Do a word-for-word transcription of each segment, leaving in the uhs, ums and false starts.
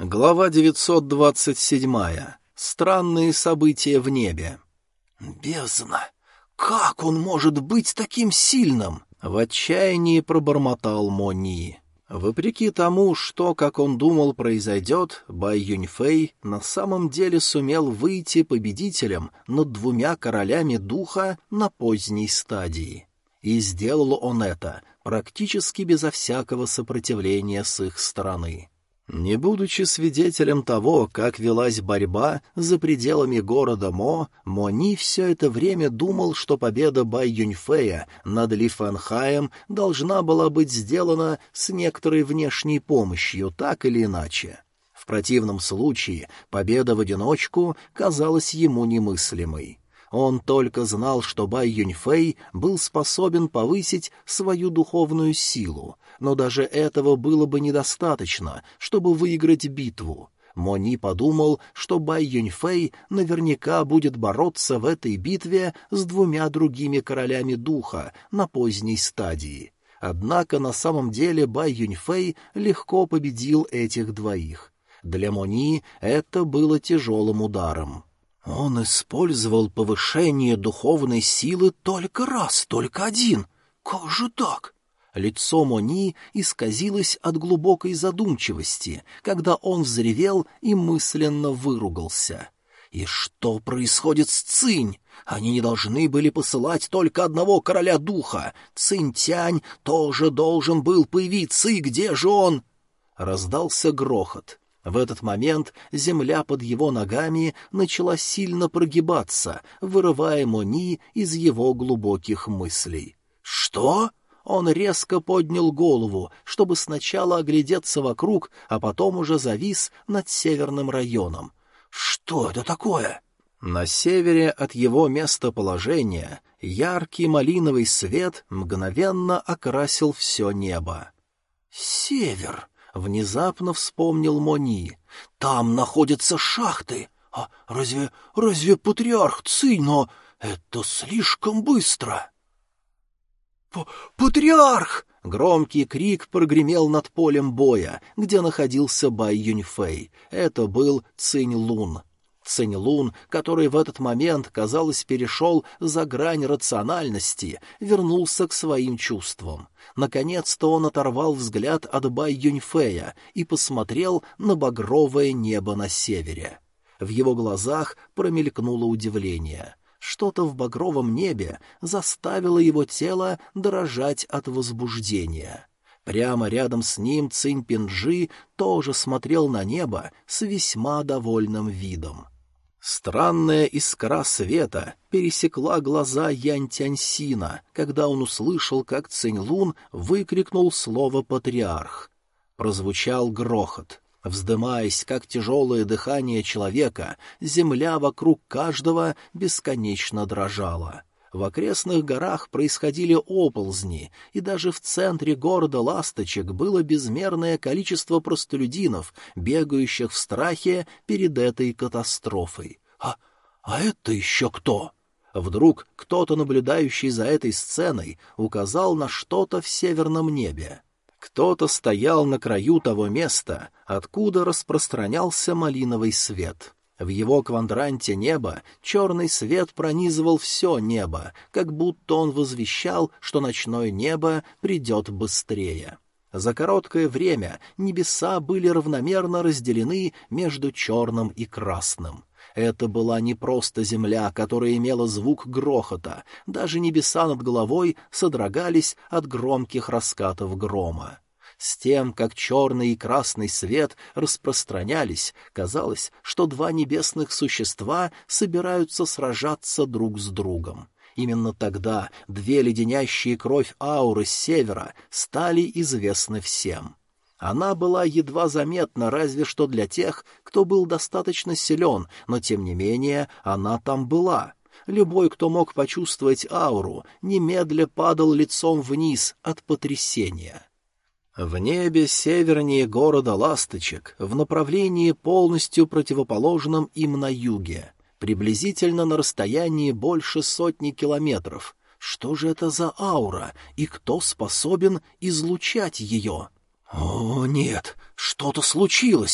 Глава девятьсот двадцать семь. Странные события в небе. «Бездна! Как он может быть таким сильным?» — в отчаянии пробормотал Мо Ни. Вопреки тому, что, как он думал, произойдет, Бай Юньфэй на самом деле сумел выйти победителем над двумя королями духа на поздней стадии. И сделал он это практически безо всякого сопротивления с их стороны. Не будучи свидетелем того, как велась борьба за пределами города Мо, Мо Ни все это время думал, что победа Бай Юньфэя над Ли Фэнхаем должна была быть сделана с некоторой внешней помощью, так или иначе. В противном случае победа в одиночку казалась ему немыслимой. Он только знал, что Бай Юньфэй был способен повысить свою духовную силу, но даже этого было бы недостаточно, чтобы выиграть битву. Мо Ни подумал, что Бай Юньфэй наверняка будет бороться в этой битве с двумя другими королями духа на поздней стадии. Однако на самом деле Бай Юньфэй легко победил этих двоих. Для Мо Ни это было тяжелым ударом. Он использовал повышение духовной силы только раз, только один. Как же так? Лицо Мо Ни исказилось от глубокой задумчивости, когда он взревел и мысленно выругался. И что происходит с Цинь? Они не должны были посылать только одного короля духа. Цинь-Тянь тоже должен был появиться, и где же он? Раздался грохот. В этот момент земля под его ногами начала сильно прогибаться, вырывая Мо Ни из его глубоких мыслей. «Что?» Он резко поднял голову, чтобы сначала оглядеться вокруг, а потом уже завис над северным районом. «Что это такое?» На севере от его местоположения яркий малиновый свет мгновенно окрасил все небо. «Север!» — внезапно вспомнил Мо Ни. «Там находятся шахты. А разве... разве патриарх Цинь, но это слишком быстро!» «Патриарх!» — громкий крик прогремел над полем боя, где находился Бай Юньфэй. Это был Цинь Лун. Цинь Лун, который в этот момент, казалось, перешел за грань рациональности, вернулся к своим чувствам. Наконец-то он оторвал взгляд от Бай Юньфэя и посмотрел на багровое небо на севере. В его глазах промелькнуло удивление. Что-то в багровом небе заставило его тело дрожать от возбуждения. Прямо рядом с ним Цинь Пинджи тоже смотрел на небо с весьма довольным видом. Странная искра света пересекла глаза Янь Тяньсина, когда он услышал, как Цинь Лун выкрикнул слово «патриарх». Прозвучал грохот. Вздымаясь, как тяжелое дыхание человека, земля вокруг каждого бесконечно дрожала. В окрестных горах происходили оползни, и даже в центре города Ласточек было безмерное количество простолюдинов, бегающих в страхе перед этой катастрофой. «А, а это еще кто?» Вдруг кто-то, наблюдающий за этой сценой, указал на что-то в северном небе. Кто-то стоял на краю того места, откуда распространялся малиновый свет. В его квадранте неба черный свет пронизывал все небо, как будто он возвещал, что ночное небо придет быстрее. За короткое время небеса были равномерно разделены между черным и красным. Это была не просто земля, которая имела звук грохота, даже небеса над головой содрогались от громких раскатов грома. С тем, как черный и красный свет распространялись, казалось, что два небесных существа собираются сражаться друг с другом. Именно тогда две леденящие кровь ауры с севера стали известны всем. Она была едва заметна разве что для тех, кто был достаточно силен, но тем не менее она там была. Любой, кто мог почувствовать ауру, немедля падал лицом вниз от потрясения. В небе севернее города Ласточек, в направлении полностью противоположном им на юге, приблизительно на расстоянии больше сотни километров. Что же это за аура, и кто способен излучать ее? «О, нет, что-то случилось!»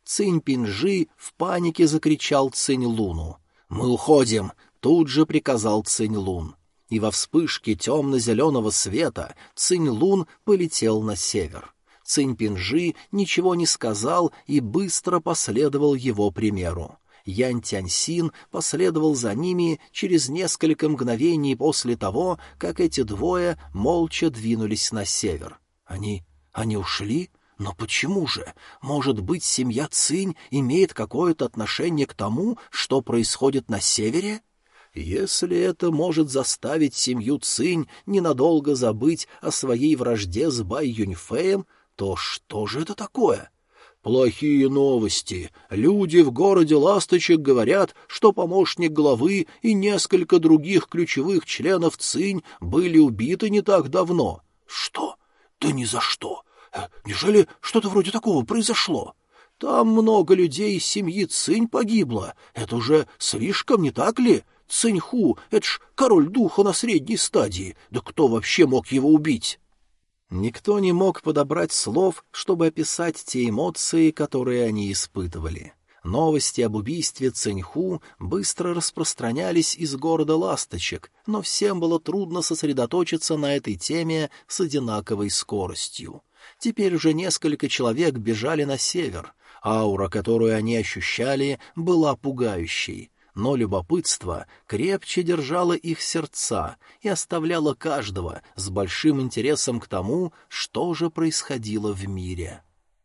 Цинь Пинжи в панике закричал Цинь Луну. «Мы уходим!» — тут же приказал Цинь Лун. И во вспышке темно-зеленого света Цинь Лун полетел на север. Цинь Пинжи ничего не сказал и быстро последовал его примеру. Янь Тяньсин последовал за ними через несколько мгновений после того, как эти двое молча двинулись на север. Они... они ушли? Но почему же? Может быть, семья Цинь имеет какое-то отношение к тому, что происходит на севере? Если это может заставить семью Цинь ненадолго забыть о своей вражде с Бай Юньфэем, то что же это такое? Плохие новости. Люди в городе Ласточек говорят, что помощник главы и несколько других ключевых членов Цинь были убиты не так давно. Что? Да ни за что. Неужели что-то вроде такого произошло? Там много людей из семьи Цинь погибло. Это уже слишком, не так ли? Циньху — это ж король духа на средней стадии. Да кто вообще мог его убить? Никто не мог подобрать слов, чтобы описать те эмоции, которые они испытывали. Новости об убийстве Циньху быстро распространялись из города Ласточек, но всем было трудно сосредоточиться на этой теме с одинаковой скоростью. Теперь уже несколько человек бежали на север. Аура, которую они ощущали, была пугающей. Но любопытство крепче держало их сердца и оставляло каждого с большим интересом к тому, что же происходило в мире.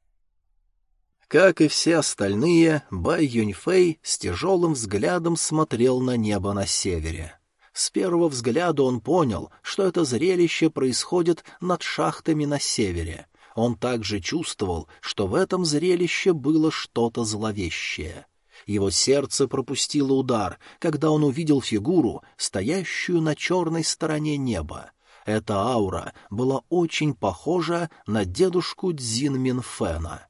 Как и все остальные, Бай Юньфэй с тяжелым взглядом смотрел на небо на севере. С первого взгляда он понял, что это зрелище происходит над шахтами на севере. Он также чувствовал, что в этом зрелище было что-то зловещее. Его сердце пропустило удар, когда он увидел фигуру, стоящую на черной стороне неба. Эта аура была очень похожа на дедушку Цзин Минфэна.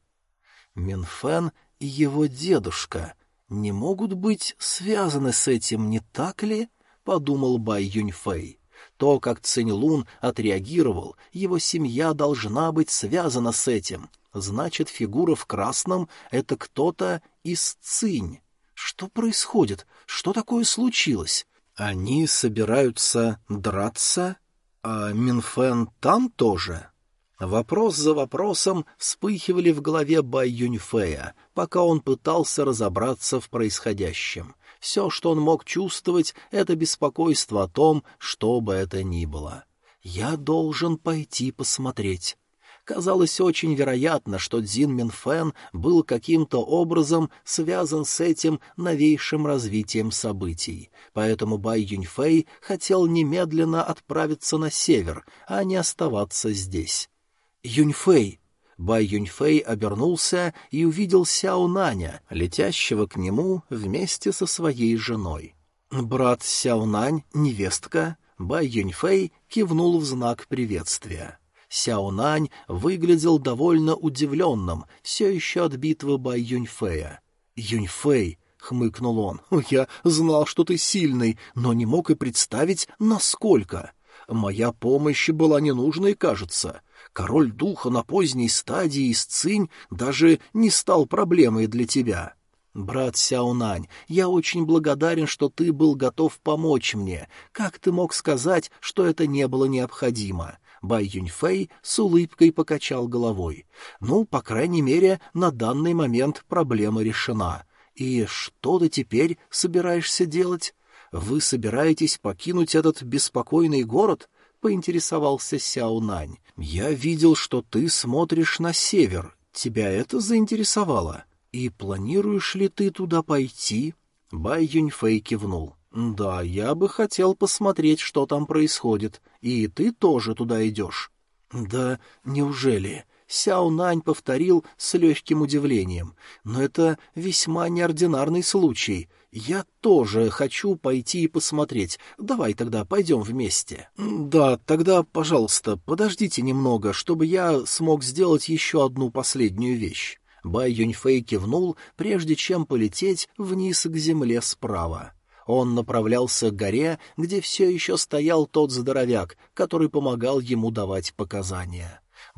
Минфэн и его дедушка не могут быть связаны с этим, не так ли? — подумал Бай Юньфэй. То, как Цинь Лун отреагировал, его семья должна быть связана с этим. Значит, фигура в красном — это кто-то из Цинь. Что происходит? Что такое случилось? Они собираются драться? А Минфэн там тоже? Вопрос за вопросом вспыхивали в голове Бай Юньфэя, пока он пытался разобраться в происходящем. Все, что он мог чувствовать, — это беспокойство о том, что бы это ни было. «Я должен пойти посмотреть». Казалось очень вероятно, что Цзин Минфэн был каким-то образом связан с этим новейшим развитием событий, поэтому Бай Юньфэй хотел немедленно отправиться на север, а не оставаться здесь. «Юньфэй!» Бай Юньфэй обернулся и увидел Сяо Наня, летящего к нему вместе со своей женой. «Брат Сяо Нань, невестка?» Бай Юньфэй кивнул в знак приветствия. Сяо Нань выглядел довольно удивленным, все еще от битвы Бай Юньфэя. «Юньфэй!» — хмыкнул он. «Я знал, что ты сильный, но не мог и представить, насколько. Моя помощь была ненужной, кажется. Король духа на поздней стадии из Цинь даже не стал проблемой для тебя. Брат Сяо Нань, я очень благодарен, что ты был готов помочь мне. Как ты мог сказать, что это не было необходимо?» Бай Юньфэй с улыбкой покачал головой. «Ну, по крайней мере, на данный момент проблема решена. И что ты теперь собираешься делать? Вы собираетесь покинуть этот беспокойный город?» — поинтересовался Сяо Нань. «Я видел, что ты смотришь на север. Тебя это заинтересовало? И планируешь ли ты туда пойти?» Бай Юньфэй кивнул. «Да, я бы хотел посмотреть, что там происходит. И ты тоже туда идешь?» «Да неужели?» Сяо Нань повторил с легким удивлением. «Но это весьма неординарный случай. Я тоже хочу пойти и посмотреть. Давай тогда пойдем вместе». «Да, тогда, пожалуйста, подождите немного, чтобы я смог сделать еще одну последнюю вещь». Бай Юньфэй кивнул, прежде чем полететь вниз к земле справа. Он направлялся к горе, где все еще стоял тот здоровяк, который помогал ему давать показания.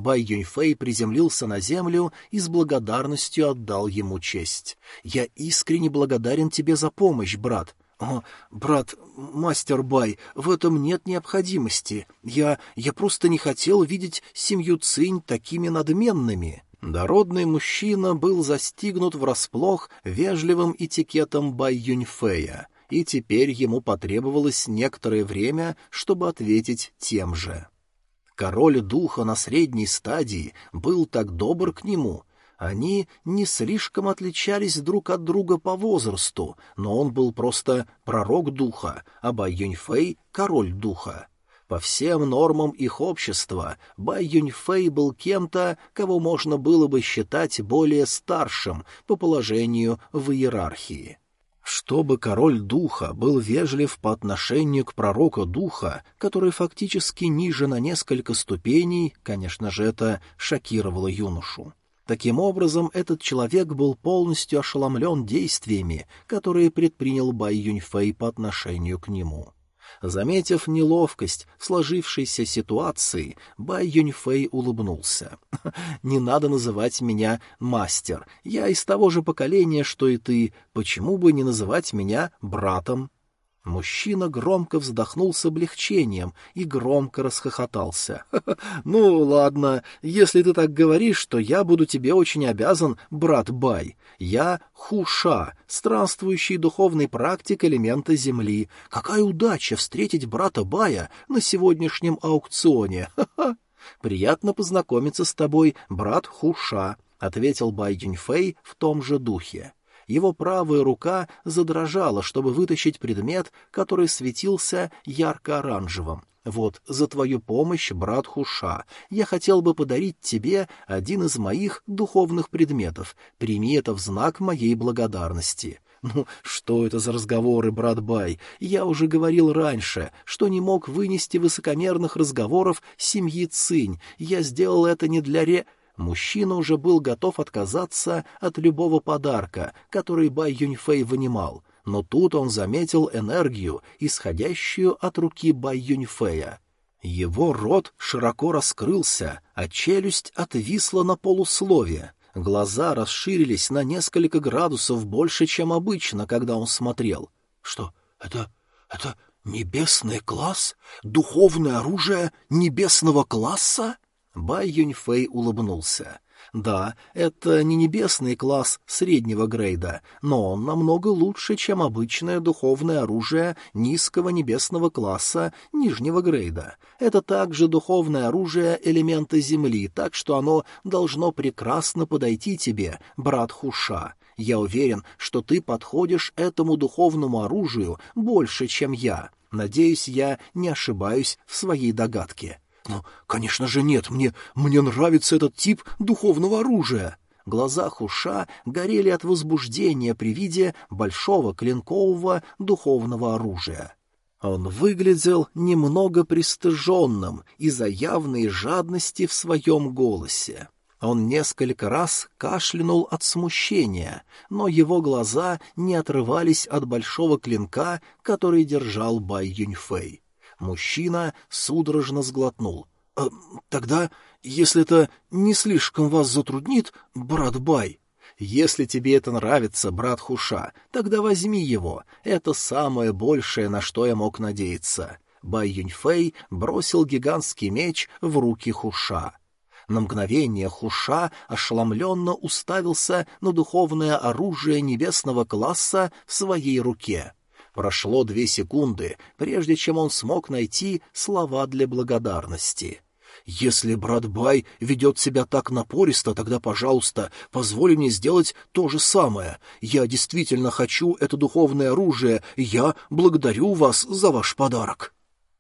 Бай Юньфэй приземлился на землю и с благодарностью отдал ему честь. «Я искренне благодарен тебе за помощь, брат». «О, брат, мастер Бай, в этом нет необходимости. Я... я просто не хотел видеть семью Цинь такими надменными». Дородный мужчина был застигнут врасплох вежливым этикетом Бай Юньфэя, и теперь ему потребовалось некоторое время, чтобы ответить тем же. Король духа на средней стадии был так добр к нему. Они не слишком отличались друг от друга по возрасту, но он был просто пророк духа, а Бай Юньфэй — король духа. По всем нормам их общества Бай Юньфэй был кем-то, кого можно было бы считать более старшим по положению в иерархии. Чтобы король духа был вежлив по отношению к пророку духа, который фактически ниже на несколько ступеней, конечно же, это шокировало юношу. Таким образом, этот человек был полностью ошеломлен действиями, которые предпринял Бай Юньфэй по отношению к нему. Заметив неловкость в сложившейся ситуации, Бай Юньфэй улыбнулся. «Не надо называть меня мастер. Я из того же поколения, что и ты. Почему бы не называть меня братом?» Мужчина громко вздохнул с облегчением и громко расхохотался. «Ну, ладно, если ты так говоришь, то я буду тебе очень обязан, брат Бай. Я Хуша, странствующий духовный практик элемента Земли. Какая удача встретить брата Бая на сегодняшнем аукционе! Ха-ха! Приятно познакомиться с тобой, брат Хуша», — ответил Бай Юньфэй в том же духе. Его правая рука задрожала, чтобы вытащить предмет, который светился ярко-оранжевым. «Вот, за твою помощь, брат Хуша, я хотел бы подарить тебе один из моих духовных предметов. Прими это в знак моей благодарности». «Ну, что это за разговоры, брат Бай? Я уже говорил раньше, что не мог вынести высокомерных разговоров семьи Цинь. Я сделал это не для ре...» Мужчина уже был готов отказаться от любого подарка, который Бай Юньфэй вынимал, но тут он заметил энергию, исходящую от руки Бай Юньфэя. Его рот широко раскрылся, а челюсть отвисла на полуслове. Глаза расширились на несколько градусов больше, чем обычно, когда он смотрел. «Что? Это... это небесный класс? Духовное оружие небесного класса?» Бай Юньфэй улыбнулся. «Да, это не небесный класс среднего грейда, но он намного лучше, чем обычное духовное оружие низкого небесного класса нижнего грейда. Это также духовное оружие элемента Земли, так что оно должно прекрасно подойти тебе, брат Хуша. Я уверен, что ты подходишь этому духовному оружию больше, чем я. Надеюсь, я не ошибаюсь в своей догадке». «Ну, конечно же нет, мне, мне нравится этот тип духовного оружия». Глаза Хуша горели от возбуждения при виде большого клинкового духовного оружия. Он выглядел немного пристыженным из-за явной жадности в своем голосе. Он несколько раз кашлянул от смущения, но его глаза не отрывались от большого клинка, который держал Бай Юньфэй. Мужчина судорожно сглотнул. «Э, «Тогда, если это не слишком вас затруднит, брат Бай...» «Если тебе это нравится, брат Хуша, тогда возьми его. Это самое большее, на что я мог надеяться». Бай Юньфэй бросил гигантский меч в руки Хуша. На мгновение Хуша ошеломленно уставился на духовное оружие небесного класса в своей руке. Прошло две секунды, прежде чем он смог найти слова для благодарности. «Если брат Бай ведет себя так напористо, тогда, пожалуйста, позволь мне сделать то же самое. Я действительно хочу это духовное оружие, и я благодарю вас за ваш подарок».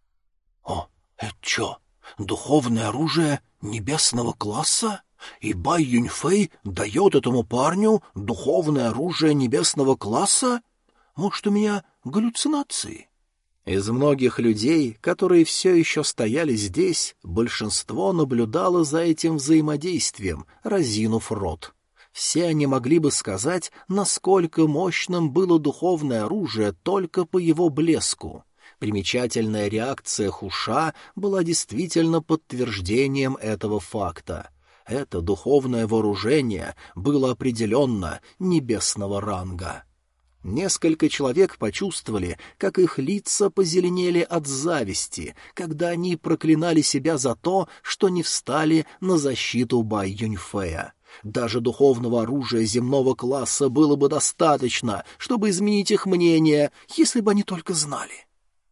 «О, это что, духовное оружие небесного класса? И Бай Юньфэй дает этому парню духовное оружие небесного класса? Может, у меня галлюцинации?» Из многих людей, которые все еще стояли здесь, большинство наблюдало за этим взаимодействием, разинув рот. Все они могли бы сказать, насколько мощным было духовное оружие только по его блеску. Примечательная реакция Хуша была действительно подтверждением этого факта. Это духовное вооружение было определенно небесного ранга. Несколько человек почувствовали, как их лица позеленели от зависти, когда они проклинали себя за то, что не встали на защиту Бай Юньфэя. Даже духовного оружия земного класса было бы достаточно, чтобы изменить их мнение, если бы они только знали.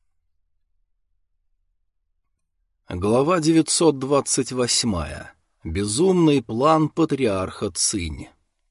Глава девятьсот двадцать восемь. Безумный план патриарха Цинь.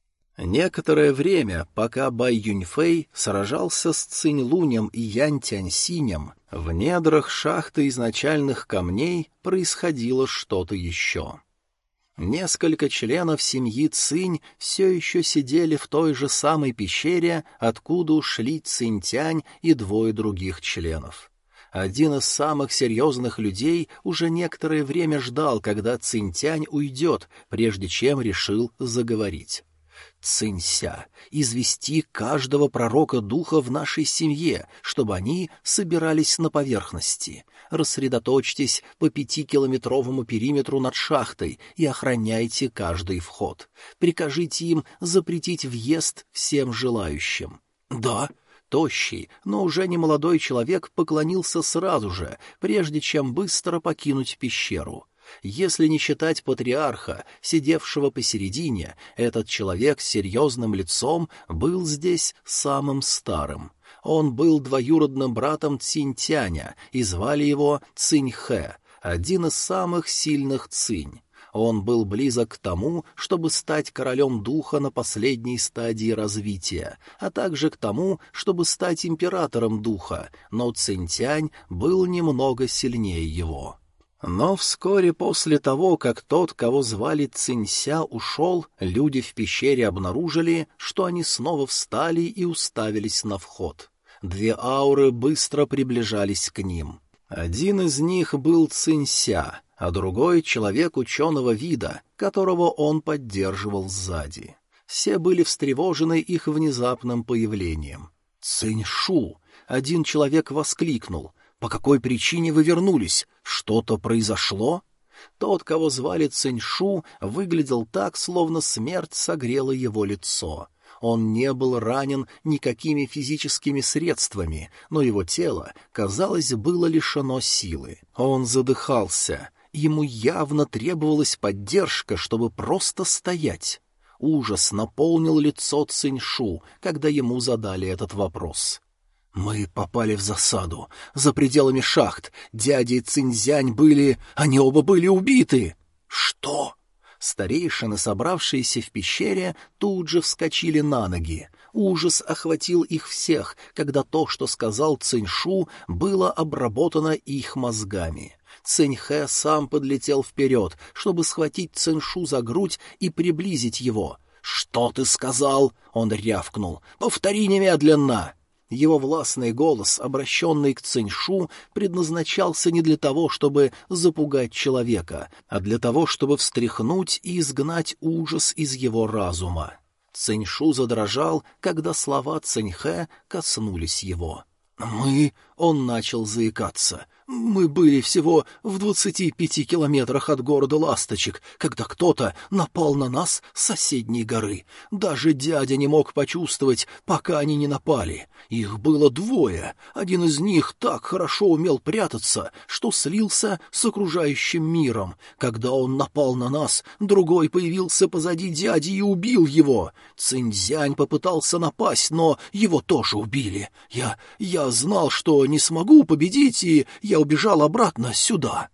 Некоторое время, пока Бай Юньфэй сражался с Цинь Лунем и Янь Тяньсинем, в недрах шахты изначальных камней происходило что-то еще. Несколько членов семьи Цинь все еще сидели в той же самой пещере, откуда ушли Цинь-Тянь и двое других членов. Один из самых серьезных людей уже некоторое время ждал, когда Цинь-Тянь уйдет, прежде чем решил заговорить. «Цинь-Ся, извести каждого пророка духа в нашей семье, чтобы они собирались на поверхности. Рассредоточьтесь по пятикилометровому периметру над шахтой и охраняйте каждый вход. Прикажите им запретить въезд всем желающим». «Да». Тощий, но уже не молодой человек поклонился сразу же, прежде чем быстро покинуть пещеру. Если не считать патриарха, сидевшего посередине, этот человек с серьезным лицом был здесь самым старым. Он был двоюродным братом Цинь-Тяня, и звали его Цинь-Хэ, один из самых сильных Цинь. Он был близок к тому, чтобы стать королем духа на последней стадии развития, а также к тому, чтобы стать императором духа, но Цинь-Тянь был немного сильнее его. Но вскоре после того, как тот, кого звали Цинь-Ся, ушел, люди в пещере обнаружили, что они снова встали и уставились на вход. Две ауры быстро приближались к ним. Один из них был Цинь-Ся, а другой — человек ученого вида, которого он поддерживал сзади. Все были встревожены их внезапным появлением. «Цинь-Шу!» — один человек воскликнул. «По какой причине вы вернулись? Что-то произошло?» Тот, кого звали Цинь-Шу, выглядел так, словно смерть согрела его лицо. Он не был ранен никакими физическими средствами, но его тело, казалось, было лишено силы. Он задыхался. Ему явно требовалась поддержка, чтобы просто стоять. Ужас наполнил лицо Цинь-Шу, когда ему задали этот вопрос. «Мы попали в засаду. За пределами шахт. Дядя и Цинь-Зянь были... Они оба были убиты!» «Что?» Старейшины, собравшиеся в пещере, тут же вскочили на ноги. Ужас охватил их всех, когда то, что сказал Цинь-Шу, было обработано их мозгами. Цинь-Хэ сам подлетел вперед, чтобы схватить Цинь-Шу за грудь и приблизить его. «Что ты сказал?» — он рявкнул. «Повтори немедленно!» Его властный голос, обращенный к Цинь-Шу, предназначался не для того, чтобы запугать человека, а для того, чтобы встряхнуть и изгнать ужас из его разума. Цинь-Шу задрожал, когда слова Цинь-Хэ коснулись его. «Мы...» — он начал заикаться. «Мы были всего в двадцати пяти километрах от города Ласточек, когда кто-то напал на нас с соседней горы. Даже дядя не мог почувствовать, пока они не напали. Их было двое. Один из них так хорошо умел прятаться, что слился с окружающим миром. Когда он напал на нас, другой появился позади дяди и убил его. Цинь-Зянь попытался напасть, но его тоже убили. Я... я знал, что не смогу победить, и я убежал обратно сюда».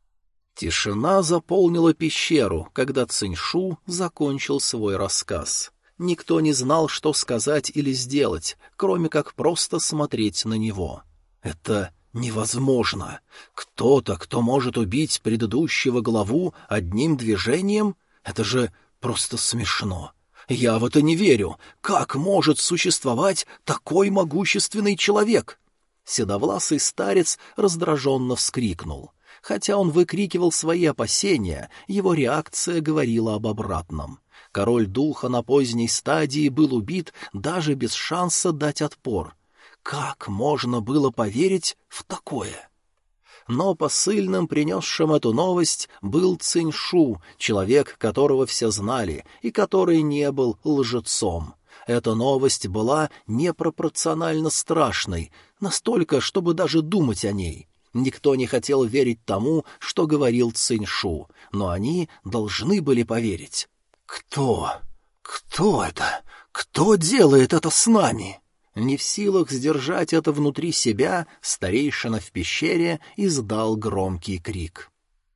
Тишина заполнила пещеру, когда Цинь-Шу закончил свой рассказ. Никто не знал, что сказать или сделать, кроме как просто смотреть на него. «Это невозможно. Кто-то, кто может убить предыдущего главу одним движением? Это же просто смешно. Я в это не верю. Как может существовать такой могущественный человек?» Седовласый старец раздраженно вскрикнул. Хотя он выкрикивал свои опасения, его реакция говорила об обратном. Король духа на поздней стадии был убит даже без шанса дать отпор. Как можно было поверить в такое? Но посыльным, принесшим эту новость, был Циньшу, человек, которого все знали, и который не был лжецом. Эта новость была непропорционально страшной, настолько, чтобы даже думать о ней. Никто не хотел верить тому, что говорил Циньшу, но они должны были поверить. «Кто? Кто это? Кто делает это с нами?» Не в силах сдержать это внутри себя, старейшина в пещере издал громкий крик.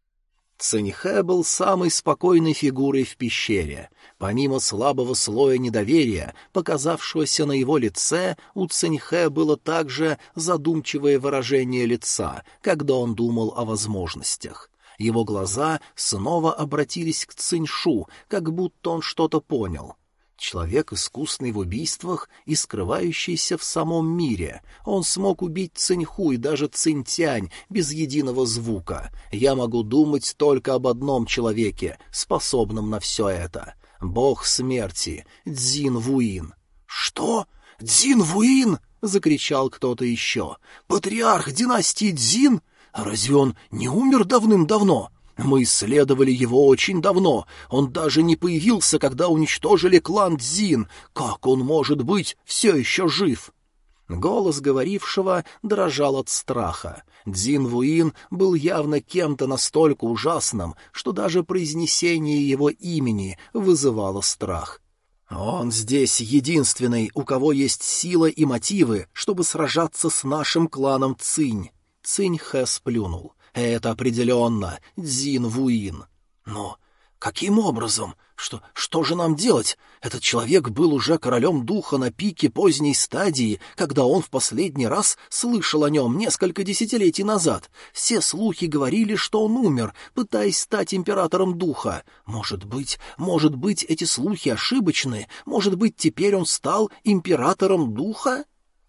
Циньхэ был самой спокойной фигурой в пещере. Помимо слабого слоя недоверия, показавшегося на его лице, у Циньхэ было также задумчивое выражение лица, когда он думал о возможностях. Его глаза снова обратились к Циньшу, как будто он что-то понял. Человек, искусный в убийствах и скрывающийся в самом мире. Он смог убить Циньху и даже Цинтянь без единого звука. Я могу думать только об одном человеке, способном на все это. Бог смерти, Цзин Вуин. «Что? Цзин Вуин?» — закричал кто-то еще. «Патриарх династии Цзин? Разве он не умер давным-давно?» Мы исследовали его очень давно. Он даже не появился, когда уничтожили клан Цзин. Как он может быть все еще жив?» Голос говорившего дрожал от страха. Цзин Вуин был явно кем-то настолько ужасным, что даже произнесение его имени вызывало страх. «Он здесь единственный, у кого есть сила и мотивы, чтобы сражаться с нашим кланом Цинь». Цинь-Хэ сплюнул. «Это определенно Цзин Вуин». «Но каким образом? Что, что же нам делать? Этот человек был уже королем духа на пике поздней стадии, когда он в последний раз слышал о нем несколько десятилетий назад. Все слухи говорили, что он умер, пытаясь стать императором духа. Может быть, может быть, эти слухи ошибочны? Может быть, теперь он стал императором духа?»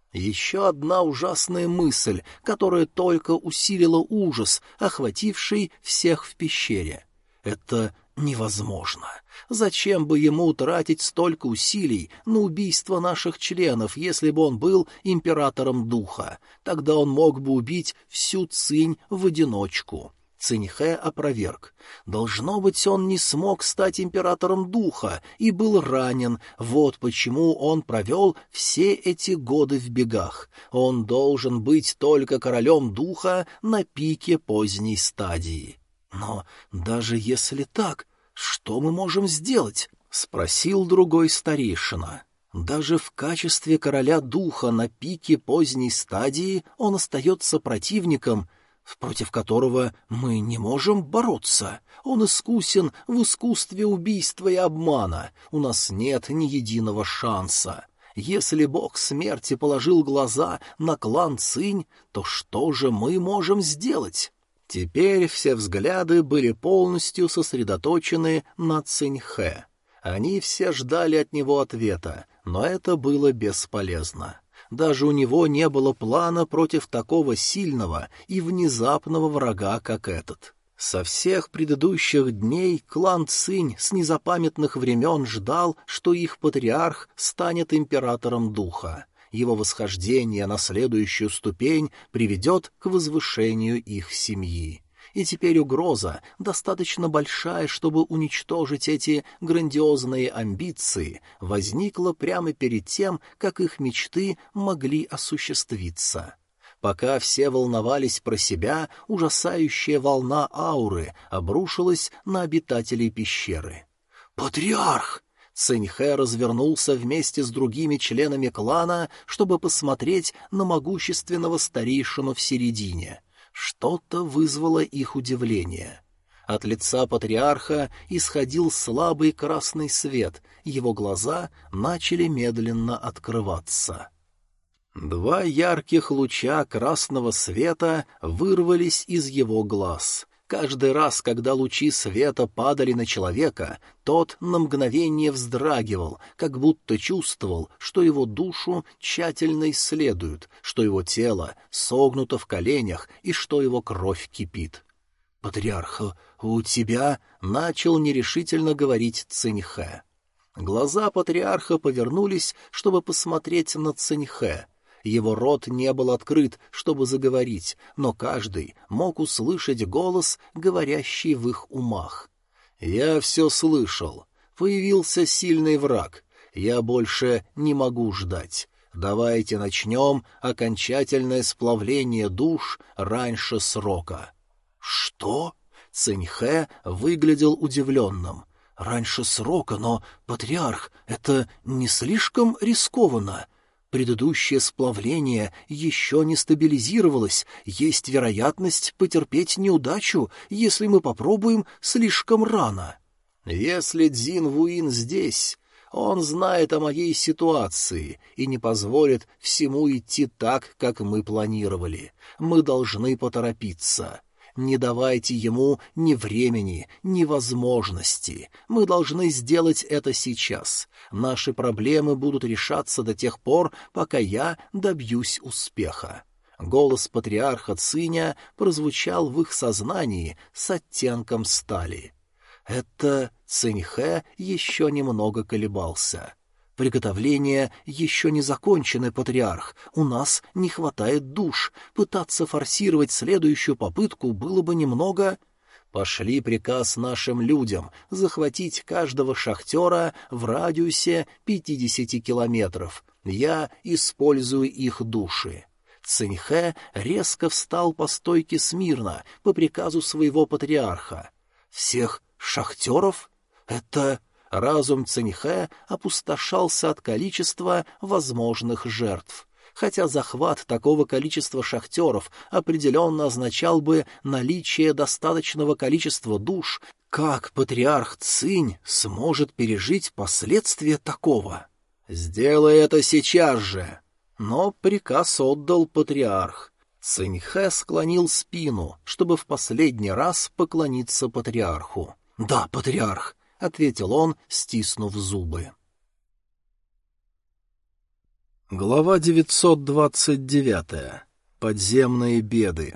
Еще одна ужасная мысль, которая только усилила ужас, охвативший всех в пещере. Это невозможно. Зачем бы ему тратить столько усилий на убийство наших членов, если бы он был императором духа? Тогда он мог бы убить всю Цинь в одиночку. Циньхэ опроверг. Должно быть, он не смог стать императором духа и был ранен. Вот почему он провел все эти годы в бегах. Он должен быть только королем духа на пике поздней стадии. Но даже если так, что мы можем сделать? — спросил другой старейшина. Даже в качестве короля духа на пике поздней стадии он остается противником, против которого мы не можем бороться. Он искусен в искусстве убийства и обмана. У нас нет ни единого шанса. Если бог смерти положил глаза на клан Цинь, то что же мы можем сделать?» Теперь все взгляды были полностью сосредоточены на Циньхэ. Они все ждали от него ответа, но это было бесполезно. Даже у него не было плана против такого сильного и внезапного врага, как этот. Со всех предыдущих дней клан Цинь с незапамятных времен ждал, что их патриарх станет императором духа. Его восхождение на следующую ступень приведет к возвышению их семьи. И теперь угроза достаточно большая, чтобы уничтожить эти грандиозные амбиции, возникла прямо перед тем, как их мечты могли осуществиться. Пока все волновались про себя, ужасающая волна ауры обрушилась на обитателей пещеры. «Патриарх!» Циньхэ развернулся вместе с другими членами клана, чтобы посмотреть на могущественного старейшину в середине. Что-то вызвало их удивление. От лица патриарха исходил слабый красный свет, его глаза начали медленно открываться. Два ярких луча красного света вырвались из его глаз. Каждый раз, когда лучи света падали на человека, тот на мгновение вздрагивал, как будто чувствовал, что его душу тщательно исследуют, что его тело согнуто в коленях и что его кровь кипит. «Патриарх, у тебя...» — начал нерешительно говорить Циньхэ. Глаза патриарха повернулись, чтобы посмотреть на Циньхэ. Его рот не был открыт, чтобы заговорить, но каждый мог услышать голос, говорящий в их умах. «Я все слышал. Появился сильный враг. Я больше не могу ждать. Давайте начнем окончательное сплавление душ раньше срока». «Что?» — Циньхэ выглядел удивленным. «Раньше срока, но, патриарх, это не слишком рискованно? Предыдущее сплавление еще не стабилизировалось, есть вероятность потерпеть неудачу, если мы попробуем слишком рано». «Если Цзин Вуин здесь, он знает о моей ситуации и не позволит всему идти так, как мы планировали. Мы должны поторопиться. Не давайте ему ни времени, ни возможности. Мы должны сделать это сейчас. Наши проблемы будут решаться до тех пор, пока я добьюсь успеха». Голос патриарха Циня прозвучал в их сознании с оттенком стали. Это Циньхэ еще немного колебался. «Приготовления еще не закончены, патриарх. У нас не хватает душ. Пытаться форсировать следующую попытку было бы немного...» «Пошли приказ нашим людям захватить каждого шахтера в радиусе пятидесяти километров. Я использую их души». Циньхэ резко встал по стойке смирно по приказу своего патриарха. «Всех шахтеров? Это...» Разум Циньхэ опустошался от количества возможных жертв. Хотя захват такого количества шахтеров определенно означал бы наличие достаточного количества душ, как патриарх Цинь сможет пережить последствия такого? «Сделай это сейчас же!» Но приказ отдал патриарх. Циньхэ склонил спину, чтобы в последний раз поклониться патриарху. «Да, патриарх!» — ответил он, стиснув зубы. Глава девятьсот двадцать девятая. Подземные беды.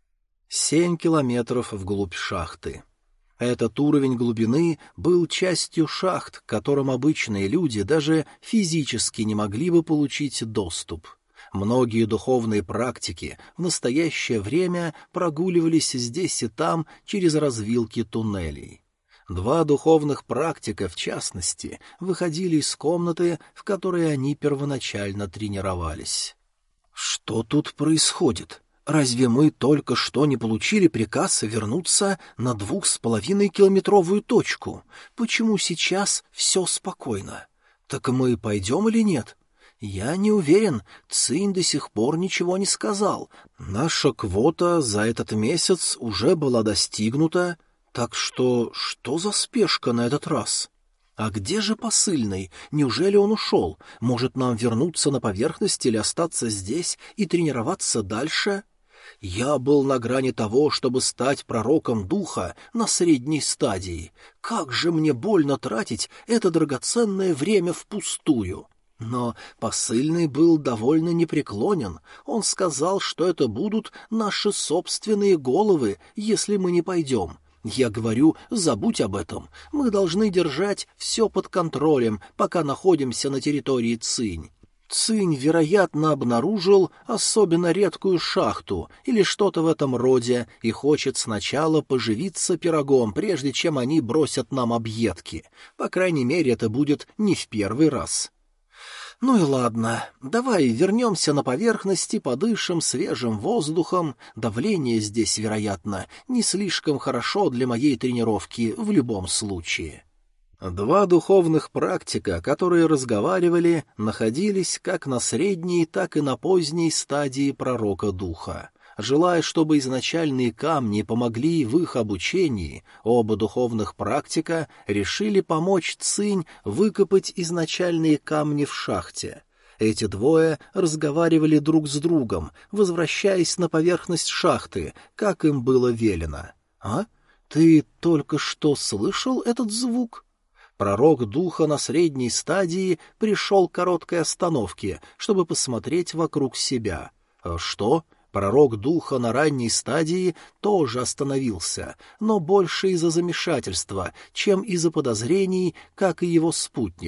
Семь километров вглубь шахты. Этот уровень глубины был частью шахт, к которым обычные люди даже физически не могли бы получить доступ. Многие духовные практики в настоящее время прогуливались здесь и там через развилки туннелей. Два духовных практика, в частности, выходили из комнаты, в которой они первоначально тренировались. «Что тут происходит? Разве мы только что не получили приказ вернуться на двух с половиной километровую точку? Почему сейчас все спокойно? Так мы пойдем или нет?» «Я не уверен, Цинь до сих пор ничего не сказал. Наша квота за этот месяц уже была достигнута. Так что что за спешка на этот раз? А где же посыльный? Неужели он ушел? Может, нам вернуться на поверхность или остаться здесь и тренироваться дальше? Я был на грани того, чтобы стать пророком духа на средней стадии. Как же мне больно тратить это драгоценное время впустую!» Но посыльный был довольно непреклонен. Он сказал, что это будут наши собственные головы, если мы не пойдем. Я говорю, забудь об этом. Мы должны держать все под контролем, пока находимся на территории Цинь. Цинь, вероятно, обнаружил особенно редкую шахту или что-то в этом роде и хочет сначала поживиться пирогом, прежде чем они бросят нам объедки. По крайней мере, это будет не в первый раз. Ну и ладно, давай вернемся на поверхность и подышим свежим воздухом. Давление здесь, вероятно, не слишком хорошо для моей тренировки в любом случае. Два духовных практика, которые разговаривали, находились как на средней, так и на поздней стадии пророка духа. Желая, чтобы изначальные камни помогли в их обучении, оба духовных практика решили помочь Цинь выкопать изначальные камни в шахте. Эти двое разговаривали друг с другом, возвращаясь на поверхность шахты, как им было велено. «А? Ты только что слышал этот звук?» Пророк духа на средней стадии пришел к короткой остановке, чтобы посмотреть вокруг себя. «Что?» Пророк духа на ранней стадии тоже остановился, но больше из-за замешательства, чем из-за подозрений, как и его спутник.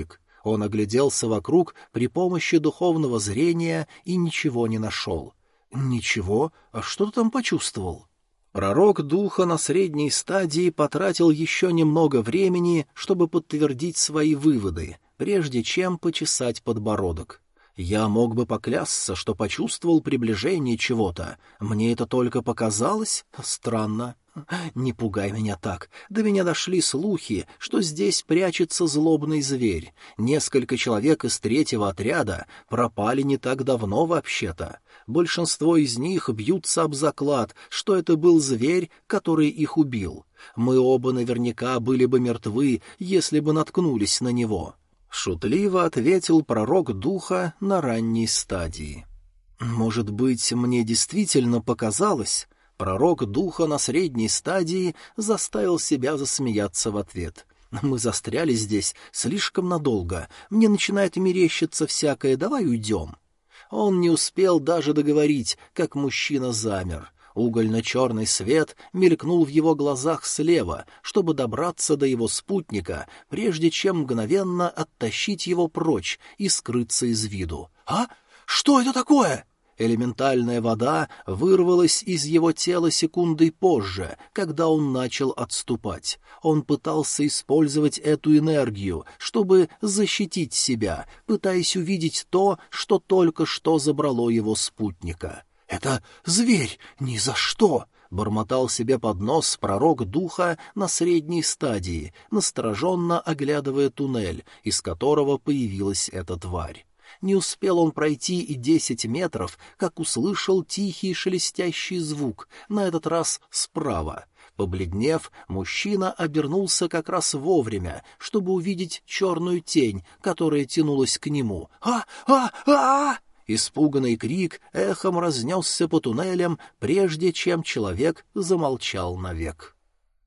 Он огляделся вокруг при помощи духовного зрения и ничего не нашел. «Ничего? А что ты там почувствовал?» Пророк духа на средней стадии потратил еще немного времени, чтобы подтвердить свои выводы, прежде чем почесать подбородок. «Я мог бы поклясться, что почувствовал приближение чего-то. Мне это только показалось? Странно. Не пугай меня так. До меня дошли слухи, что здесь прячется злобный зверь. Несколько человек из третьего отряда пропали не так давно вообще-то. Большинство из них бьются об заклад, что это был зверь, который их убил. Мы оба наверняка были бы мертвы, если бы наткнулись на него». Шутливо ответил пророк духа на ранней стадии. «Может быть, мне действительно показалось?» Пророк духа на средней стадии заставил себя засмеяться в ответ. «Мы застряли здесь слишком надолго. Мне начинает мерещиться всякое. Давай уйдем». Он не успел даже договорить, как мужчина замер. Угольно-черный свет мелькнул в его глазах слева, чтобы добраться до его спутника, прежде чем мгновенно оттащить его прочь и скрыться из виду. «А? Что это такое?» Элементальная вода вырвалась из его тела секундой позже, когда он начал отступать. Он пытался использовать эту энергию, чтобы защитить себя, пытаясь увидеть то, что только что забрало его спутника. «Это зверь! Ни за что!» — бормотал себе под нос пророк духа на средней стадии, настороженно оглядывая туннель, из которого появилась эта тварь. Не успел он пройти и десять метров, как услышал тихий шелестящий звук, на этот раз справа. Побледнев, мужчина обернулся как раз вовремя, чтобы увидеть черную тень, которая тянулась к нему. «А! А! А!» Испуганный крик эхом разнесся по туннелям, прежде чем человек замолчал навек.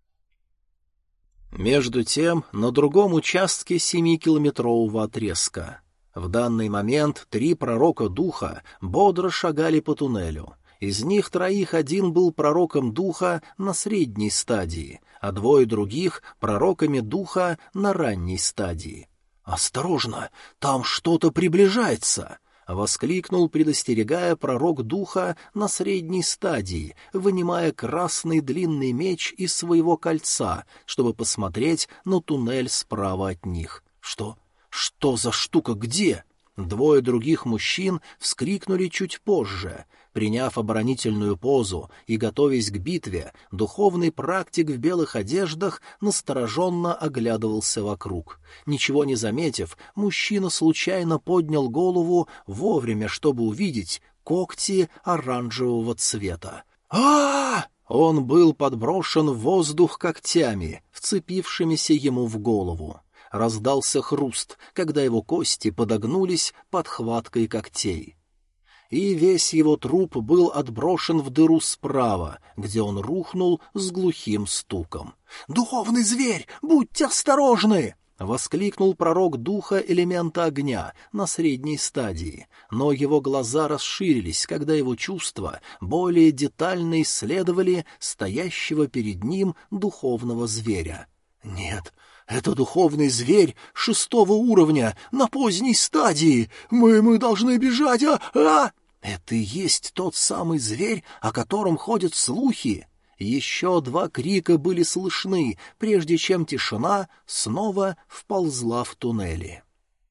Между тем, на другом участке семикилометрового отрезка. В данный момент три пророка духа бодро шагали по туннелю. Из них троих один был пророком духа на средней стадии, а двое других — пророками духа на ранней стадии. «Осторожно! Там что-то приближается!» — воскликнул, предостерегая пророк духа на средней стадии, вынимая красный длинный меч из своего кольца, чтобы посмотреть на туннель справа от них. «Что? Что за штука? Где?» Двое других мужчин вскрикнули чуть позже. Приняв оборонительную позу и готовясь к битве, духовный практик в белых одеждах настороженно оглядывался вокруг. Ничего не заметив, мужчина случайно поднял голову вовремя, чтобы увидеть когти оранжевого цвета. а Он был подброшен в воздух когтями, вцепившимися ему в голову. Раздался хруст, когда его кости подогнулись под хваткой когтей. И весь его труп был отброшен в дыру справа, где он рухнул с глухим стуком. «Духовный зверь! Будьте осторожны!» — воскликнул пророк духа элемента огня на средней стадии, но его глаза расширились, когда его чувства более детально исследовали стоящего перед ним духовного зверя. «Нет, это духовный зверь шестого уровня, на поздней стадии. Мы, мы должны бежать, а... а!» «Это и есть тот самый зверь, о котором ходят слухи?» Еще два крика были слышны, прежде чем тишина снова вползла в туннели.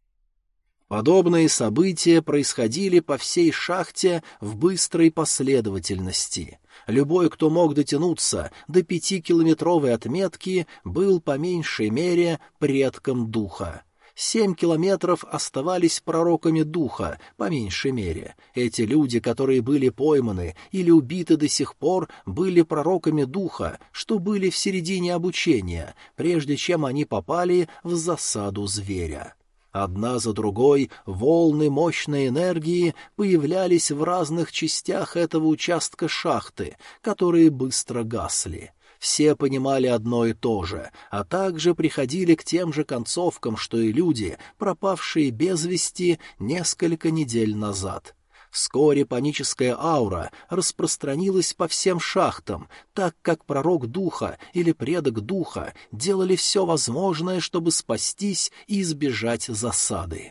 Подобные события происходили по всей шахте в быстрой последовательности. Любой, кто мог дотянуться до пятикилометровой отметки, был по меньшей мере предком духа. Семь километров оставались пророками духа, по меньшей мере. Эти люди, которые были пойманы или убиты до сих пор, были пророками духа, что были в середине обучения, прежде чем они попали в засаду зверя. Одна за другой волны мощной энергии появлялись в разных частях этого участка шахты, которые быстро гасли. Все понимали одно и то же, а также приходили к тем же концовкам, что и люди, пропавшие без вести несколько недель назад. В Вскоре паническая аура распространилась по всем шахтам, так как пророк духа или предок духа делали все возможное, чтобы спастись и избежать засады.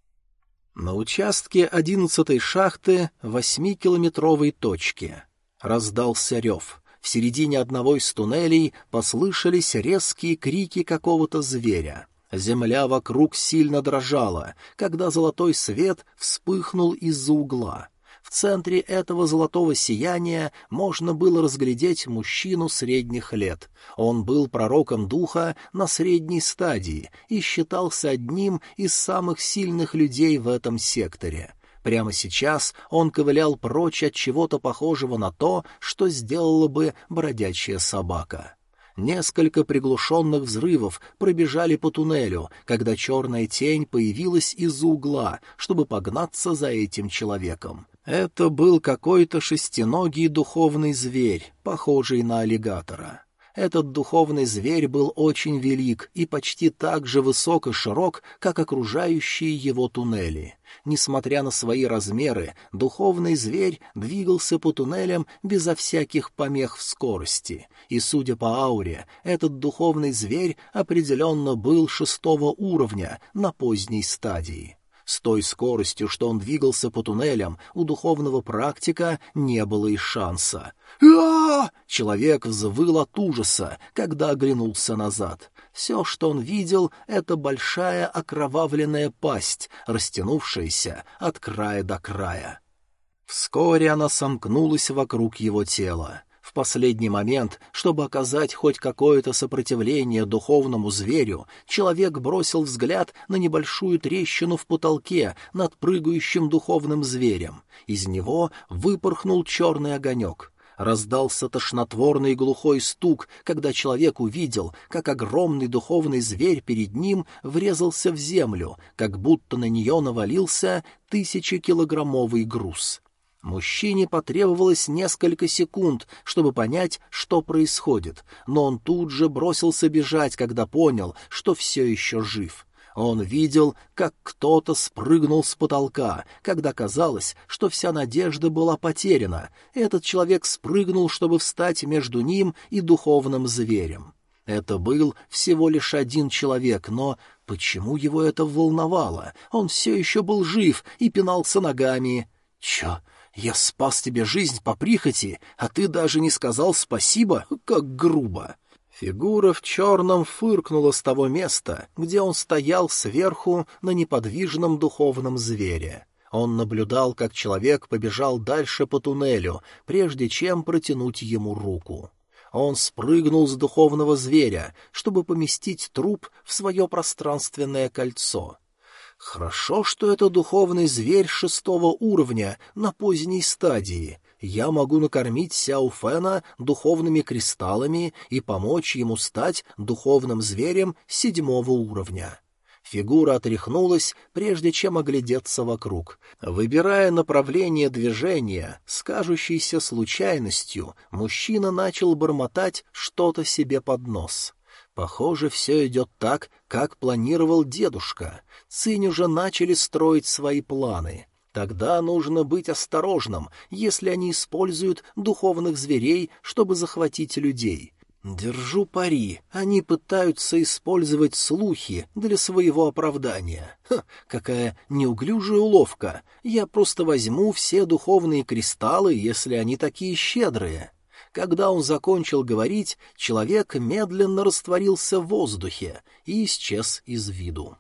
На участке одиннадцатой шахты восьмикилометровой точки раздался рев. В середине одного из туннелей послышались резкие крики какого-то зверя. Земля вокруг сильно дрожала, когда золотой свет вспыхнул из-за угла. В центре этого золотого сияния можно было разглядеть мужчину средних лет. Он был пророком духа на средней стадии и считался одним из самых сильных людей в этом секторе. Прямо сейчас он ковылял прочь от чего-то похожего на то, что сделала бы бродячая собака. Несколько приглушенных взрывов пробежали по туннелю, когда черная тень появилась из-за угла, чтобы погнаться за этим человеком. Это был какой-то шестиногий духовный зверь, похожий на аллигатора. Этот духовный зверь был очень велик и почти так же высок и широк, как окружающие его туннели. Несмотря на свои размеры, духовный зверь двигался по туннелям безо всяких помех в скорости, и, судя по ауре, этот духовный зверь определенно был шестого уровня на поздней стадии. С той скоростью, что он двигался по туннелям, у духовного практика не было и шанса. «А-а-а!» Человек взвыл от ужаса, когда оглянулся назад. Все, что он видел, — это большая окровавленная пасть, растянувшаяся от края до края. Вскоре она сомкнулась вокруг его тела. В последний момент, чтобы оказать хоть какое-то сопротивление духовному зверю, человек бросил взгляд на небольшую трещину в потолке над прыгающим духовным зверем. Из него выпорхнул черный огонек. Раздался тошнотворный глухой стук, когда человек увидел, как огромный духовный зверь перед ним врезался в землю, как будто на нее навалился тысячекилограммовый груз. Мужчине потребовалось несколько секунд, чтобы понять, что происходит, но он тут же бросился бежать, когда понял, что все еще жив. Он видел, как кто-то спрыгнул с потолка, когда казалось, что вся надежда была потеряна. Этот человек спрыгнул, чтобы встать между ним и духовным зверем. Это был всего лишь один человек, но почему его это волновало? Он все еще был жив и пинался ногами. «Чё? Я спас тебе жизнь по прихоти, а ты даже не сказал спасибо? Как грубо!» Фигура в черном фыркнула с того места, где он стоял сверху на неподвижном духовном звере. Он наблюдал, как человек побежал дальше по туннелю, прежде чем протянуть ему руку. Он спрыгнул с духовного зверя, чтобы поместить труп в свое пространственное кольцо. Хорошо, что это духовный зверь шестого уровня на поздней стадии. Я могу накормить Сяо Фэна духовными кристаллами и помочь ему стать духовным зверем седьмого уровня. Фигура отряхнулась, прежде чем оглядеться вокруг. Выбирая направление движения, с кажущейся случайностью, мужчина начал бормотать что-то себе под нос. Похоже, все идет так, как планировал дедушка. Цинь уже начали строить свои планы. Тогда нужно быть осторожным, если они используют духовных зверей, чтобы захватить людей. Держу пари, они пытаются использовать слухи для своего оправдания. Ха, какая неуклюжая уловка. Я просто возьму все духовные кристаллы, если они такие щедрые. Когда он закончил говорить, человек медленно растворился в воздухе и исчез из виду.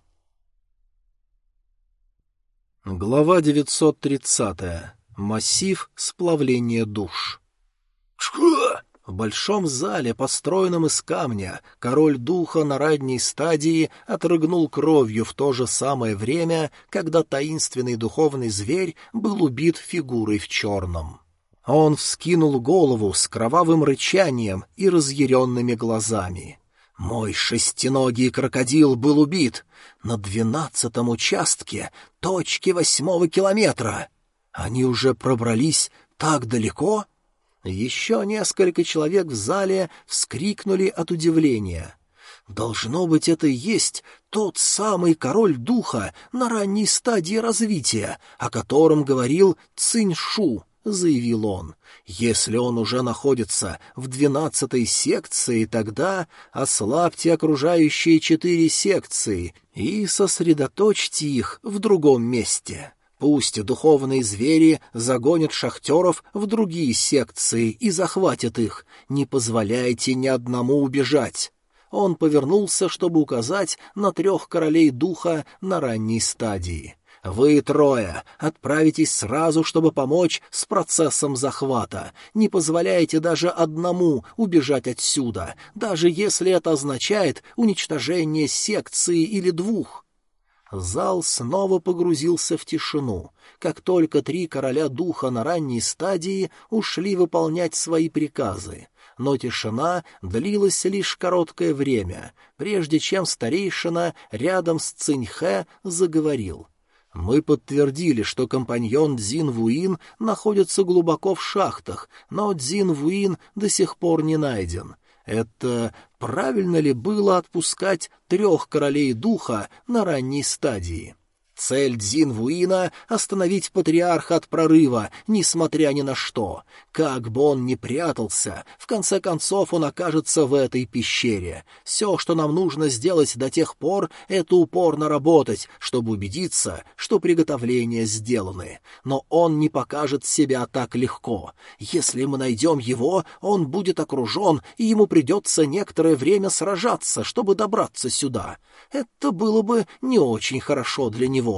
Глава девятьсот тридцатая. Массив сплавления душ. Что? В большом зале, построенном из камня, король духа на ранней стадии отрыгнул кровью в то же самое время, когда таинственный духовный зверь был убит фигурой в черном. Он вскинул голову с кровавым рычанием и разъяренными глазами. «Мой шестиногий крокодил был убит на двенадцатом участке точки восьмого километра. Они уже пробрались так далеко?» Еще несколько человек в зале вскрикнули от удивления. Должно быть, это и есть тот самый король духа на ранней стадии развития, о котором говорил Цинь-Шу, — заявил он. Если он уже находится в двенадцатой секции, тогда ослабьте окружающие четыре секции и сосредоточьте их в другом месте. Пусть духовные звери загонят шахтеров в другие секции и захватят их. Не позволяйте ни одному убежать. Он повернулся, чтобы указать на трех королей духа на ранней стадии. «Вы трое отправитесь сразу, чтобы помочь с процессом захвата. Не позволяйте даже одному убежать отсюда, даже если это означает уничтожение секции или двух». Зал снова погрузился в тишину, как только три короля духа на ранней стадии ушли выполнять свои приказы. Но тишина длилась лишь короткое время, прежде чем старейшина рядом с Циньхэ заговорил. «Мы подтвердили, что компаньон Цзин Вуин находится глубоко в шахтах, но Цзин Вуин до сих пор не найден. Это правильно ли было отпускать трех королей духа на ранней стадии?» Цель Цзин Вуина — остановить патриарха от прорыва, несмотря ни на что. Как бы он ни прятался, в конце концов он окажется в этой пещере. Все, что нам нужно сделать до тех пор, это упорно работать, чтобы убедиться, что приготовления сделаны. Но он не покажет себя так легко. Если мы найдем его, он будет окружен, и ему придется некоторое время сражаться, чтобы добраться сюда. Это было бы не очень хорошо для него.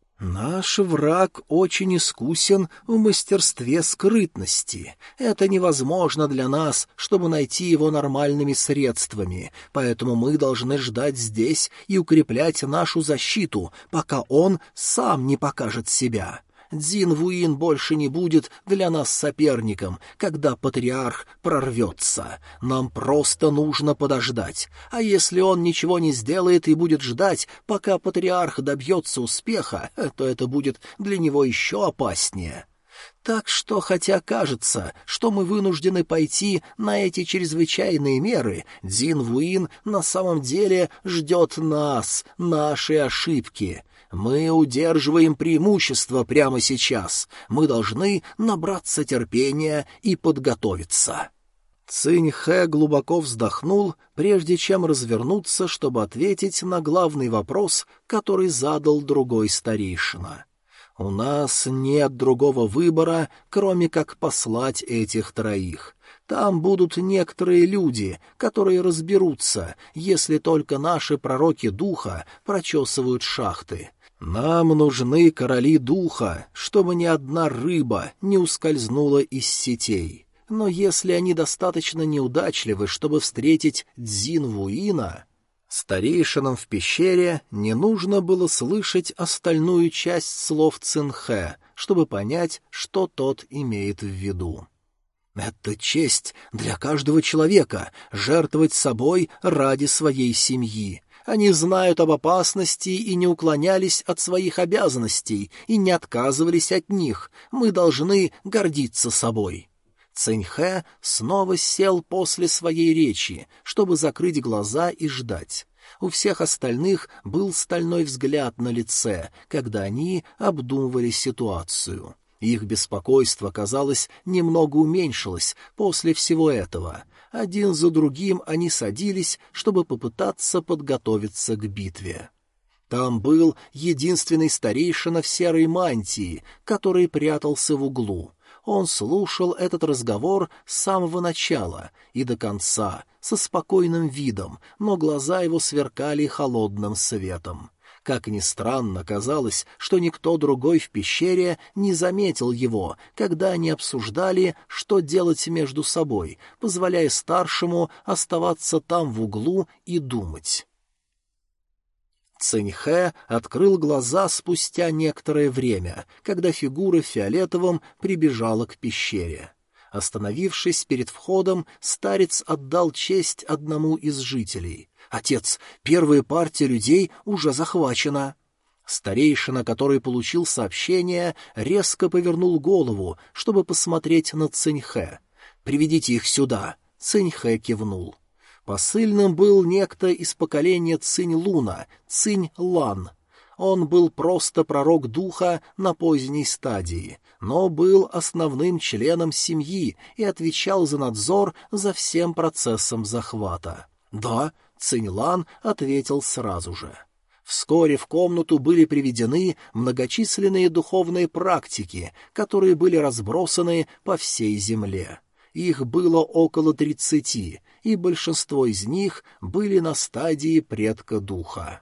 Наш враг очень искусен в мастерстве скрытности. Это невозможно для нас, чтобы найти его нормальными средствами, поэтому мы должны ждать здесь и укреплять нашу защиту, пока он сам не покажет себя. Цзин Вуин больше не будет для нас соперником, когда патриарх прорвется. Нам просто нужно подождать. А если он ничего не сделает и будет ждать, пока патриарх добьется успеха, то это будет для него еще опаснее. Так что, хотя кажется, что мы вынуждены пойти на эти чрезвычайные меры, Цзин Вуин на самом деле ждет нас, наши ошибки. Мы удерживаем преимущество прямо сейчас. Мы должны набраться терпения и подготовиться». Цинь-Хэ глубоко вздохнул, прежде чем развернуться, чтобы ответить на главный вопрос, который задал другой старейшина. «У нас нет другого выбора, кроме как послать этих троих. Там будут некоторые люди, которые разберутся, если только наши пророки духа прочесывают шахты. Нам нужны короли духа, чтобы ни одна рыба не ускользнула из сетей. Но если они достаточно неудачливы, чтобы встретить Цзин Вуина...» Старейшинам в пещере не нужно было слышать остальную часть слов Цинхэ, чтобы понять, что тот имеет в виду. «Это честь для каждого человека — жертвовать собой ради своей семьи. Они знают об опасности и не уклонялись от своих обязанностей, и не отказывались от них. Мы должны гордиться собой». Циньхэ снова сел после своей речи, чтобы закрыть глаза и ждать. У всех остальных был стальной взгляд на лице, когда они обдумывали ситуацию. Их беспокойство, казалось, немного уменьшилось после всего этого. Один за другим они садились, чтобы попытаться подготовиться к битве. Там был единственный старейшина в серой мантии, который прятался в углу. Он слушал этот разговор с самого начала и до конца, со спокойным видом, но глаза его сверкали холодным светом. Как ни странно, казалось, что никто другой в пещере не заметил его, когда они обсуждали, что делать между собой, позволяя старшему оставаться там в углу и думать. Циньхэ открыл глаза спустя некоторое время, когда фигура в фиолетовом прибежала к пещере. Остановившись перед входом, старец отдал честь одному из жителей. «Отец, первая партия людей уже захвачена». Старейшина, который получил сообщение, резко повернул голову, чтобы посмотреть на Циньхэ. «Приведите их сюда». Циньхэ кивнул. Посыльным был некто из поколения Цинь-Луна, Цинь-Лан. Он был просто пророк духа на поздней стадии, но был основным членом семьи и отвечал за надзор за всем процессом захвата. «Да», — Цинь-Лан ответил сразу же. Вскоре в комнату были приведены многочисленные духовные практики, которые были разбросаны по всей земле. Их было около тридцати, и большинство из них были на стадии предка духа.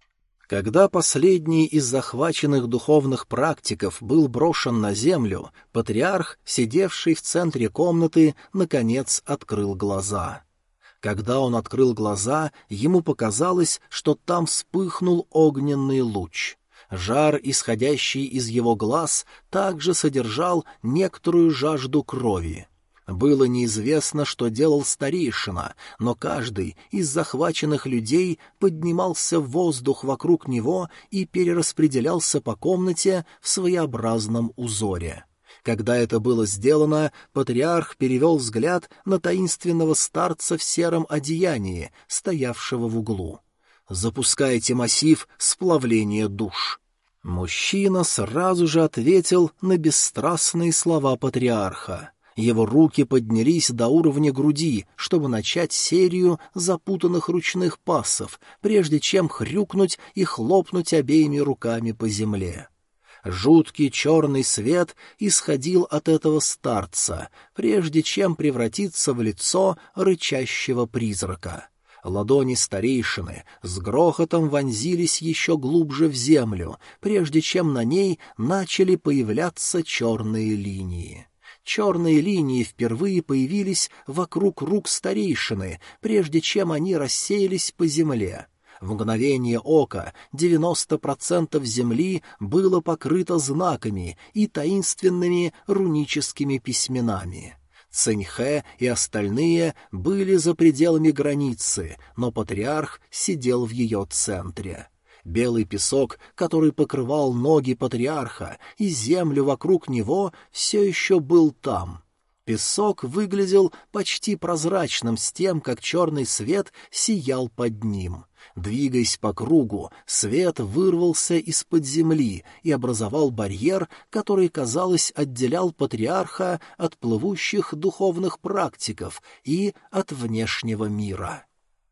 Когда последний из захваченных духовных практиков был брошен на землю, патриарх, сидевший в центре комнаты, наконец открыл глаза. Когда он открыл глаза, ему показалось, что там вспыхнул огненный луч. Жар, исходящий из его глаз, также содержал некоторую жажду крови. Было неизвестно, что делал старейшина, но каждый из захваченных людей поднимался в воздух вокруг него и перераспределялся по комнате в своеобразном узоре. Когда это было сделано, патриарх перевел взгляд на таинственного старца в сером одеянии, стоявшего в углу. «Запускайте массив сплавления душ». Мужчина сразу же ответил на бесстрастные слова патриарха. Его руки поднялись до уровня груди, чтобы начать серию запутанных ручных пассов, прежде чем хрюкнуть и хлопнуть обеими руками по земле. Жуткий черный свет исходил от этого старца, прежде чем превратиться в лицо рычащего призрака. Ладони старейшины с грохотом вонзились еще глубже в землю, прежде чем на ней начали появляться черные линии. Черные линии впервые появились вокруг рук старейшины, прежде чем они рассеялись по земле. В мгновение ока девяносто процентов земли было покрыто знаками и таинственными руническими письменами. Циньхэ и остальные были за пределами границы, но патриарх сидел в ее центре. Белый песок, который покрывал ноги патриарха, и землю вокруг него, все еще был там. Песок выглядел почти прозрачным с тем, как черный свет сиял под ним. Двигаясь по кругу, свет вырвался из-под земли и образовал барьер, который, казалось, отделял патриарха от плывущих духовных практиков и от внешнего мира.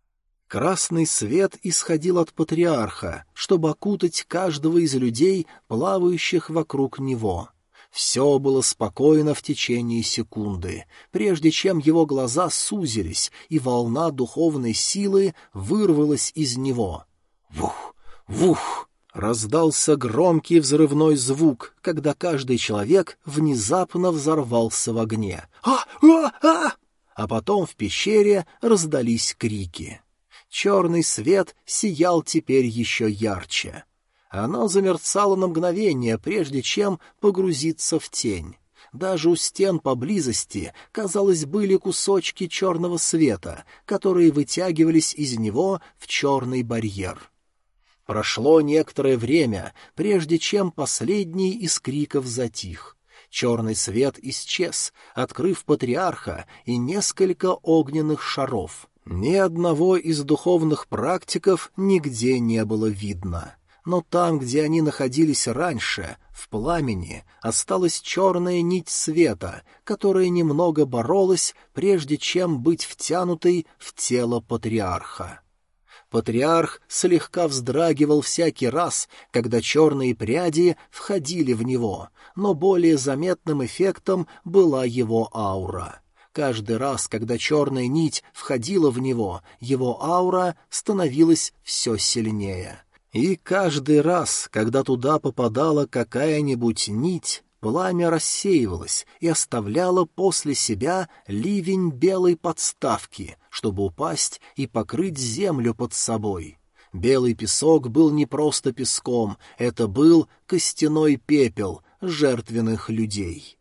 Красный свет исходил от патриарха, чтобы окутать каждого из людей, плавающих вокруг него. Все было спокойно в течение секунды, прежде чем его глаза сузились, и волна духовной силы вырвалась из него. Вух! Вух! Раздался громкий взрывной звук, когда каждый человек внезапно взорвался в огне. «А! А! А!» А потом в пещере раздались крики. Черный свет сиял теперь еще ярче. Оно замерцало на мгновение, прежде чем погрузиться в тень. Даже у стен поблизости, казалось, были кусочки черного света, которые вытягивались из него в черный барьер. Прошло некоторое время, прежде чем последний из криков затих. Черный свет исчез, открыв патриарха и несколько огненных шаров. Ни одного из духовных практиков нигде не было видно. Но там, где они находились раньше, в пламени, осталась черная нить света, которая немного боролась, прежде чем быть втянутой в тело патриарха. Патриарх слегка вздрагивал всякий раз, когда черные пряди входили в него, но более заметным эффектом была его аура. Каждый раз, когда черная нить входила в него, его аура становилась все сильнее. И каждый раз, когда туда попадала какая-нибудь нить, пламя рассеивалось и оставляло после себя ливень белой подставки, чтобы упасть и покрыть землю под собой. Белый песок был не просто песком, это был костяной пепел жертвенных людей.